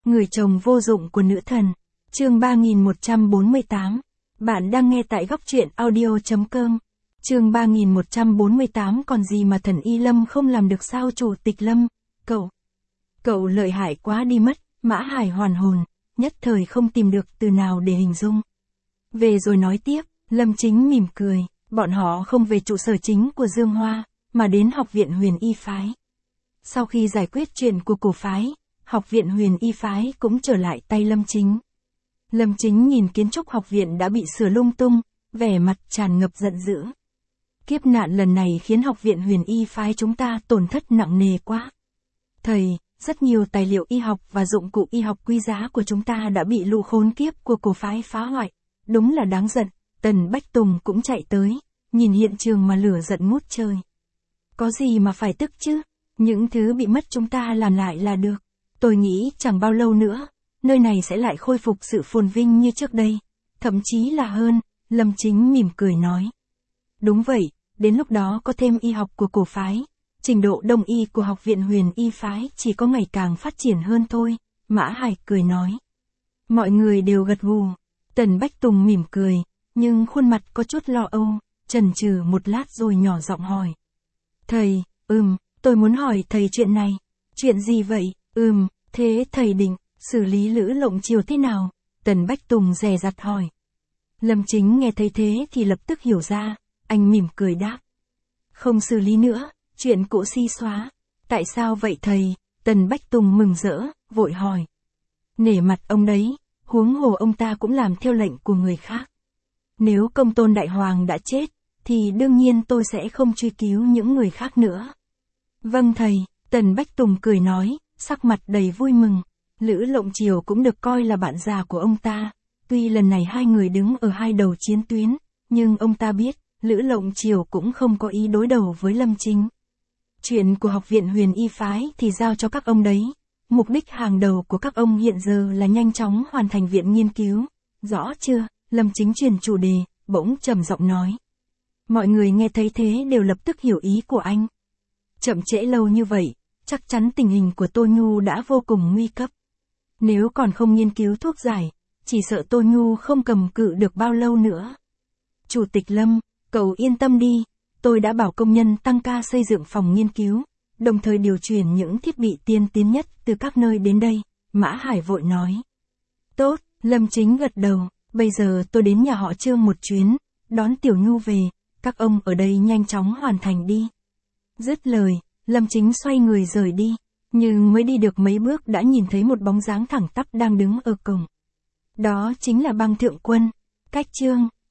Người chồng vô dụng của nữ thần. Chương 3148. Bạn đang nghe tại góc truyện audio.com. Chương 3148 còn gì mà thần Y Lâm không làm được sao chủ tịch Lâm, cậu lợi hại quá đi mất, Mã Hải hoàn hồn, nhất thời không tìm được từ nào để hình dung. Về rồi nói tiếp, Lâm Chính mỉm cười, bọn họ không về trụ sở chính của Dương Hoa, mà đến Học viện Huyền Y Phái. Sau khi giải quyết chuyện của cổ phái, Học viện Huyền Y Phái cũng trở lại tay Lâm Chính. Lâm Chính nhìn kiến trúc học viện đã bị sửa lung tung, vẻ mặt tràn ngập giận dữ. Kiếp nạn lần này khiến Học viện Huyền Y Phái chúng ta tổn thất nặng nề quá. Thầy, rất nhiều tài liệu y học và dụng cụ y học quý giá của chúng ta đã bị lũ khốn kiếp của cổ phái phá hoại. Đúng là đáng giận. Tần Bách Tùng cũng chạy tới, nhìn hiện trường mà lửa giận ngút trời. Có gì mà phải tức chứ, những thứ bị mất chúng ta làm lại là được. Tôi nghĩ chẳng bao lâu nữa, nơi này sẽ lại khôi phục sự phồn vinh như trước đây, thậm chí là hơn, Lâm Chính mỉm cười nói. Đúng vậy, đến lúc đó có thêm y học của cổ phái, trình độ đông y của Học viện Huyền Y Phái chỉ có ngày càng phát triển hơn thôi, Mã Hải cười nói. Mọi người đều gật gù, Tần Bách Tùng mỉm cười, nhưng khuôn mặt có chút lo âu, chần chừ một lát rồi nhỏ giọng hỏi. Thầy, tôi muốn hỏi thầy chuyện này. Chuyện gì vậy? Thế thầy định xử lý Lữ Lộng Triều thế nào? Tần Bách Tùng dè dặt hỏi. Lâm Chính nghe thấy thế thì lập tức hiểu ra, anh mỉm cười đáp. Không xử lý nữa, chuyện cũ si xóa. Tại sao vậy thầy? Tần Bách Tùng mừng rỡ, vội hỏi. Nể mặt ông đấy, huống hồ ông ta cũng làm theo lệnh của người khác. Nếu Công Tôn Đại Hoàng đã chết, thì đương nhiên tôi sẽ không truy cứu những người khác nữa. Vâng thầy, Tần Bách Tùng cười nói, sắc mặt đầy vui mừng. Lữ Lộng Triều cũng được coi là bạn già của ông ta. Tuy lần này hai người đứng ở hai đầu chiến tuyến, nhưng ông ta biết, Lữ Lộng Triều cũng không có ý đối đầu với Lâm Chính. Chuyện của Học viện Huyền Y Phái thì giao cho các ông đấy. Mục đích hàng đầu của các ông hiện giờ là nhanh chóng hoàn thành viện nghiên cứu. Rõ chưa? Lâm Chính chuyển chủ đề, bỗng trầm giọng nói. Mọi người nghe thấy thế đều lập tức hiểu ý của anh. Chậm trễ lâu như vậy, chắc chắn tình hình của Tô Nhu đã vô cùng nguy cấp. Nếu còn không nghiên cứu thuốc giải, chỉ sợ Tô Nhu không cầm cự được bao lâu nữa. Chủ tịch Lâm, cậu yên tâm đi, tôi đã bảo công nhân tăng ca xây dựng phòng nghiên cứu, đồng thời điều chuyển những thiết bị tiên tiến nhất từ các nơi đến đây, Mã Hải vội nói. Tốt, Lâm Chính gật đầu, bây giờ tôi đến nhà họ Trương một chuyến, đón Tiểu Nhu về, các ông ở đây nhanh chóng hoàn thành đi. Dứt lời, Lâm Chính xoay người rời đi, nhưng mới đi được mấy bước đã nhìn thấy một bóng dáng thẳng tắp đang đứng ở cổng. Đó chính là Băng Thượng Quân. Cách Trương